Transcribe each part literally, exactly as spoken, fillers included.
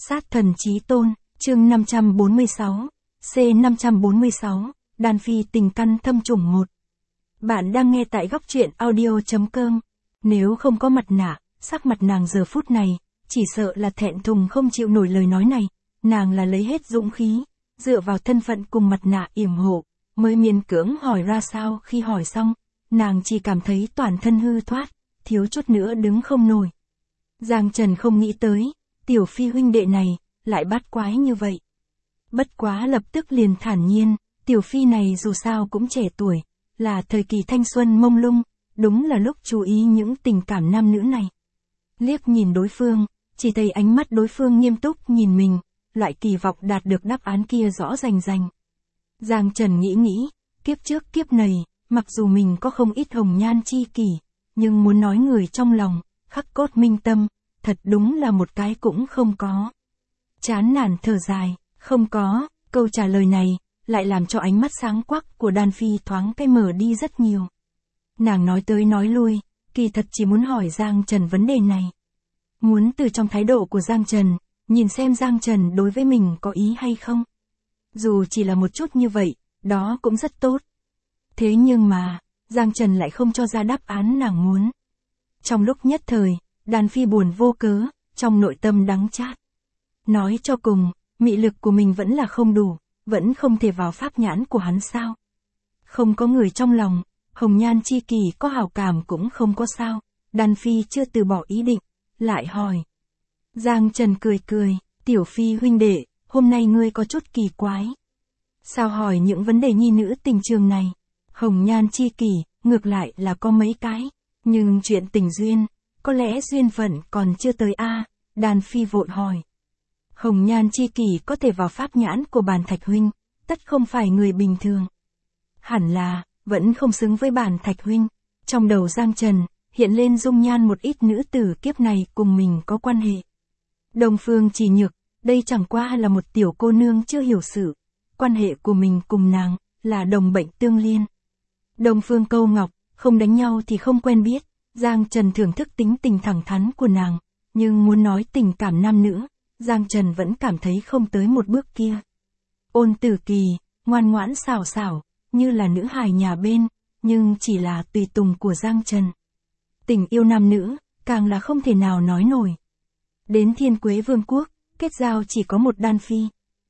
Sát thần chí tôn, chương năm trăm bốn mươi sáu, C năm trăm bốn mươi sáu, Đan Phi tình căn thâm trùng một. Bạn đang nghe tại góc truyện audio.com. Nếu không có mặt nạ, sắc mặt nàng giờ phút này, chỉ sợ là thẹn thùng không chịu nổi lời nói này. Nàng là lấy hết dũng khí, dựa vào thân phận cùng mặt nạ yểm hộ, mới miễn cưỡng hỏi ra sao. Khi hỏi xong, nàng chỉ cảm thấy toàn thân hư thoát, thiếu chút nữa đứng không nổi. Giang Trần không nghĩ tới, Tiểu Phi huynh đệ này, lại bắt quái như vậy. Bất quá lập tức liền thản nhiên, Tiểu Phi này dù sao cũng trẻ tuổi, là thời kỳ thanh xuân mông lung, đúng là lúc chú ý những tình cảm nam nữ này. Liếc nhìn đối phương, chỉ thấy ánh mắt đối phương nghiêm túc nhìn mình, loại kỳ vọng đạt được đáp án kia rõ rành rành. Giang Trần nghĩ nghĩ, kiếp trước kiếp này, mặc dù mình có không ít hồng nhan chi kỷ, nhưng muốn nói người trong lòng, khắc cốt minh tâm, thật đúng là một cái cũng không có. Chán nản thở dài, không có, câu trả lời này, lại làm cho ánh mắt sáng quắc của Đan Phi thoáng cái mở đi rất nhiều. Nàng nói tới nói lui, kỳ thật chỉ muốn hỏi Giang Trần vấn đề này. Muốn từ trong thái độ của Giang Trần, nhìn xem Giang Trần đối với mình có ý hay không. Dù chỉ là một chút như vậy, đó cũng rất tốt. Thế nhưng mà, Giang Trần lại không cho ra đáp án nàng muốn. Trong lúc nhất thời, Đan Phi buồn vô cớ, trong nội tâm đắng chát. Nói cho cùng, mị lực của mình vẫn là không đủ, vẫn không thể vào pháp nhãn của hắn sao. Không có người trong lòng, hồng nhan chi kỳ có hảo cảm cũng không có sao. Đan Phi chưa từ bỏ ý định, lại hỏi. Giang Trần cười cười, Tiểu Phi huynh đệ, hôm nay ngươi có chút kỳ quái. Sao hỏi những vấn đề nhi nữ tình trường này? Hồng nhan chi kỳ, ngược lại là có mấy cái, nhưng chuyện tình duyên, có lẽ duyên phận còn chưa tới a. À, Đan Phi vội hỏi. Hồng nhan chi kỳ có thể vào pháp nhãn của Bàn Thạch huynh, tất không phải người bình thường. Hẳn là, vẫn không xứng với Bàn Thạch huynh. Trong đầu Giang Trần, hiện lên dung nhan một ít nữ tử kiếp này cùng mình có quan hệ. Đông Phương Chỉ Nhược, đây chẳng qua là một tiểu cô nương chưa hiểu sự. Quan hệ của mình cùng nàng, là đồng bệnh tương liên. Đông Phương Câu Ngọc, không đánh nhau thì không quen biết. Giang Trần thưởng thức tính tình thẳng thắn của nàng, nhưng muốn nói tình cảm nam nữ, Giang Trần vẫn cảm thấy không tới một bước kia. Ôn Tử Kỳ, ngoan ngoãn xảo xảo, như là nữ hài nhà bên, nhưng chỉ là tùy tùng của Giang Trần. Tình yêu nam nữ, càng là không thể nào nói nổi. Đến Thiên Quế Vương quốc, kết giao chỉ có một Đan Phi.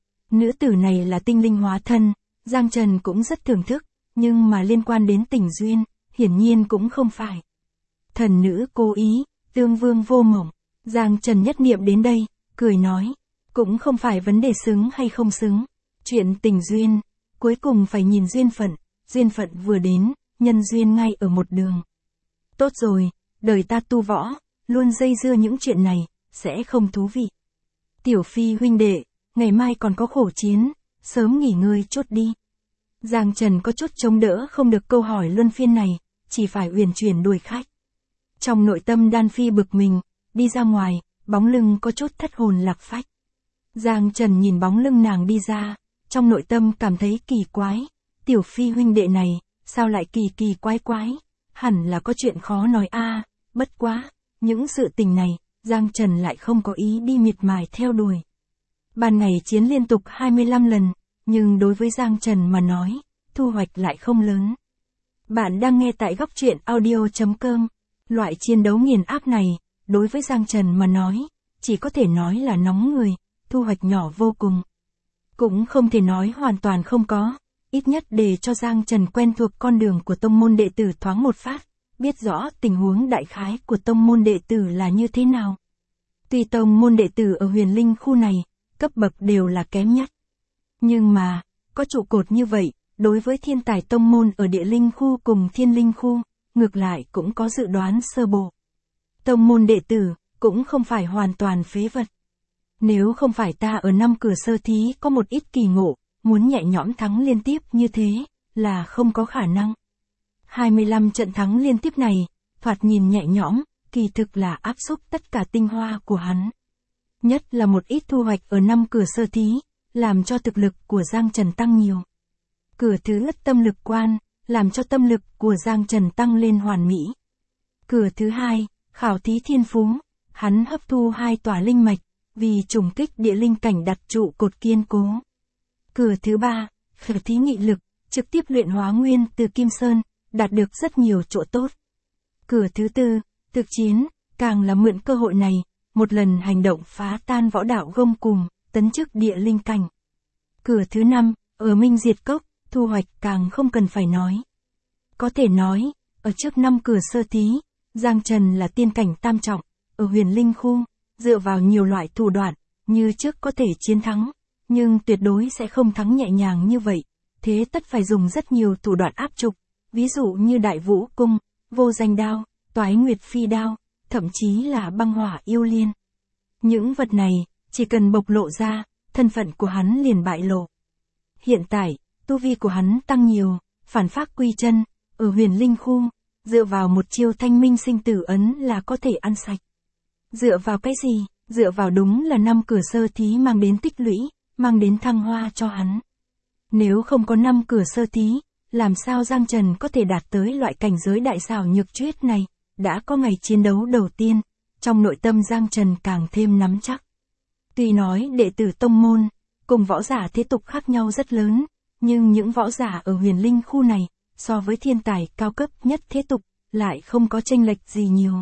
Nữ tử này là tinh linh hóa thân, Giang Trần cũng rất thưởng thức, nhưng mà liên quan đến tình duyên, hiển nhiên cũng không phải. Thần nữ cố ý, tương vương vô mộng. Giang Trần nhất niệm đến đây, cười nói, cũng không phải vấn đề xứng hay không xứng. Chuyện tình duyên, cuối cùng phải nhìn duyên phận, duyên phận vừa đến, nhân duyên ngay ở một đường. Tốt rồi, đời ta tu võ, luôn dây dưa những chuyện này, sẽ không thú vị. Tiểu Phi huynh đệ, ngày mai còn có khổ chiến, sớm nghỉ ngơi chút đi. Giang Trần có chút chống đỡ không được câu hỏi luân phiên này, chỉ phải uyển chuyển đuổi khách. Trong nội tâm Đan Phi bực mình, đi ra ngoài, bóng lưng có chút thất hồn lạc phách. Giang Trần nhìn bóng lưng nàng đi ra, trong nội tâm cảm thấy kỳ quái. Tiểu Phi huynh đệ này, sao lại kỳ kỳ quái quái, hẳn là có chuyện khó nói a. À, bất quá, những sự tình này, Giang Trần lại không có ý đi miệt mài theo đuổi. Ban ngày chiến liên tục hai mươi lăm lần, nhưng đối với Giang Trần mà nói, thu hoạch lại không lớn. Bạn đang nghe tại góc truyện audio.com. Loại chiến đấu nghiền áp này, đối với Giang Trần mà nói, chỉ có thể nói là nóng người, thu hoạch nhỏ vô cùng. Cũng không thể nói hoàn toàn không có, ít nhất để cho Giang Trần quen thuộc con đường của tông môn đệ tử thoáng một phát, biết rõ tình huống đại khái của tông môn đệ tử là như thế nào. Tuy tông môn đệ tử ở Huyền Linh khu này, cấp bậc đều là kém nhất. Nhưng mà, có trụ cột như vậy, đối với thiên tài tông môn ở Địa Linh khu cùng Thiên Linh khu, ngược lại cũng có dự đoán sơ bộ. Tông môn đệ tử, cũng không phải hoàn toàn phế vật. Nếu không phải ta ở năm cửa sơ thí có một ít kỳ ngộ, muốn nhẹ nhõm thắng liên tiếp như thế, là không có khả năng. hai mươi lăm trận thắng liên tiếp này, thoạt nhìn nhẹ nhõm, kỳ thực là áp xúc tất cả tinh hoa của hắn. Nhất là một ít thu hoạch ở năm cửa sơ thí, làm cho thực lực của Giang Trần tăng nhiều. Cửa thứ ất tâm lực quan, làm cho tâm lực của Giang Trần tăng lên hoàn mỹ. Cửa thứ hai, khảo thí thiên phú, hắn hấp thu hai tòa linh mạch, vì trùng kích địa linh cảnh đặt trụ cột kiên cố. Cửa thứ ba, khởi thí nghị lực, trực tiếp luyện hóa nguyên từ Kim Sơn, đạt được rất nhiều chỗ tốt. Cửa thứ tư, thực chiến, càng là mượn cơ hội này, một lần hành động phá tan võ đạo gông cùm, tấn chức địa linh cảnh. Cửa thứ năm, ở Minh Diệt Cốc, thu hoạch càng không cần phải nói. Có thể nói, ở trước năm cửa sơ thí, Giang Trần là tiên cảnh tam trọng, ở huyền linh khu, dựa vào nhiều loại thủ đoạn, như trước có thể chiến thắng, nhưng tuyệt đối sẽ không thắng nhẹ nhàng như vậy, thế tất phải dùng rất nhiều thủ đoạn áp trục, ví dụ như đại vũ cung, vô danh đao, toái nguyệt phi đao, thậm chí là băng hỏa yêu liên. Những vật này, chỉ cần bộc lộ ra, thân phận của hắn liền bại lộ. Hiện tại, tu vi của hắn tăng nhiều, phản phác quy chân, ở huyền linh khu, dựa vào một chiêu thanh minh sinh tử ấn là có thể ăn sạch. Dựa vào cái gì? Dựa vào đúng là năm cửa sơ thí mang đến tích lũy, mang đến thăng hoa cho hắn. Nếu không có năm cửa sơ thí, làm sao Giang Trần có thể đạt tới loại cảnh giới đại xảo nhược chuyết này? Đã có ngày chiến đấu đầu tiên, trong nội tâm Giang Trần càng thêm nắm chắc. Tuy nói đệ tử tông môn, cùng võ giả thế tục khác nhau rất lớn, nhưng những võ giả ở huyền linh khu này, so với thiên tài cao cấp nhất thế tục, lại không có chênh lệch gì nhiều.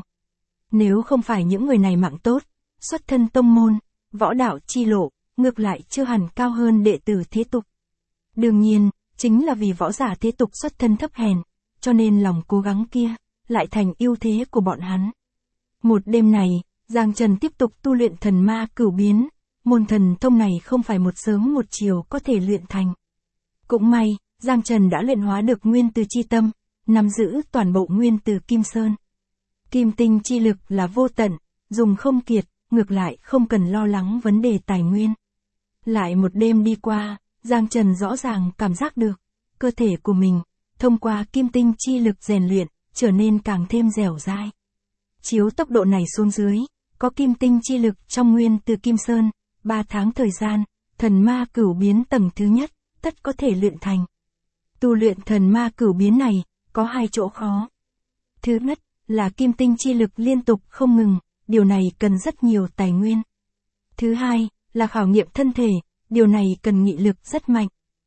Nếu không phải những người này mạng tốt, xuất thân tông môn, võ đạo chi lộ, ngược lại chưa hẳn cao hơn đệ tử thế tục. Đương nhiên, chính là vì võ giả thế tục xuất thân thấp hèn, cho nên lòng cố gắng kia, lại thành ưu thế của bọn hắn. Một đêm này, Giang Trần tiếp tục tu luyện thần ma cửu biến, môn thần thông này không phải một sớm một chiều có thể luyện thành. Cũng may, Giang Trần đã luyện hóa được nguyên từ chi tâm, nắm giữ toàn bộ nguyên từ Kim Sơn. Kim tinh chi lực là vô tận, dùng không kiệt, ngược lại không cần lo lắng vấn đề tài nguyên. Lại một đêm đi qua, Giang Trần rõ ràng cảm giác được, cơ thể của mình, thông qua kim tinh chi lực rèn luyện, trở nên càng thêm dẻo dai. Chiếu tốc độ này xuống dưới, có kim tinh chi lực trong nguyên từ Kim Sơn, ba tháng thời gian, thần ma cửu biến tầng thứ nhất, tất có thể luyện thành. Tu luyện thần ma cửu biến này, có hai chỗ khó. Thứ nhất, là kim tinh chi lực liên tục không ngừng, điều này cần rất nhiều tài nguyên. Thứ hai, là khảo nghiệm thân thể, điều này cần nghị lực rất mạnh.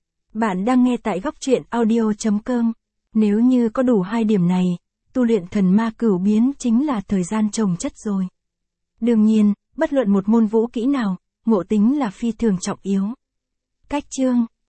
Bạn đang nghe tại góc truyện audio chấm com. Nếu như có đủ hai điểm này, tu luyện thần ma cửu biến chính là thời gian trồng chất rồi. Đương nhiên, bất luận một môn vũ kỹ nào, ngộ tính là phi thường trọng yếu. Cách chương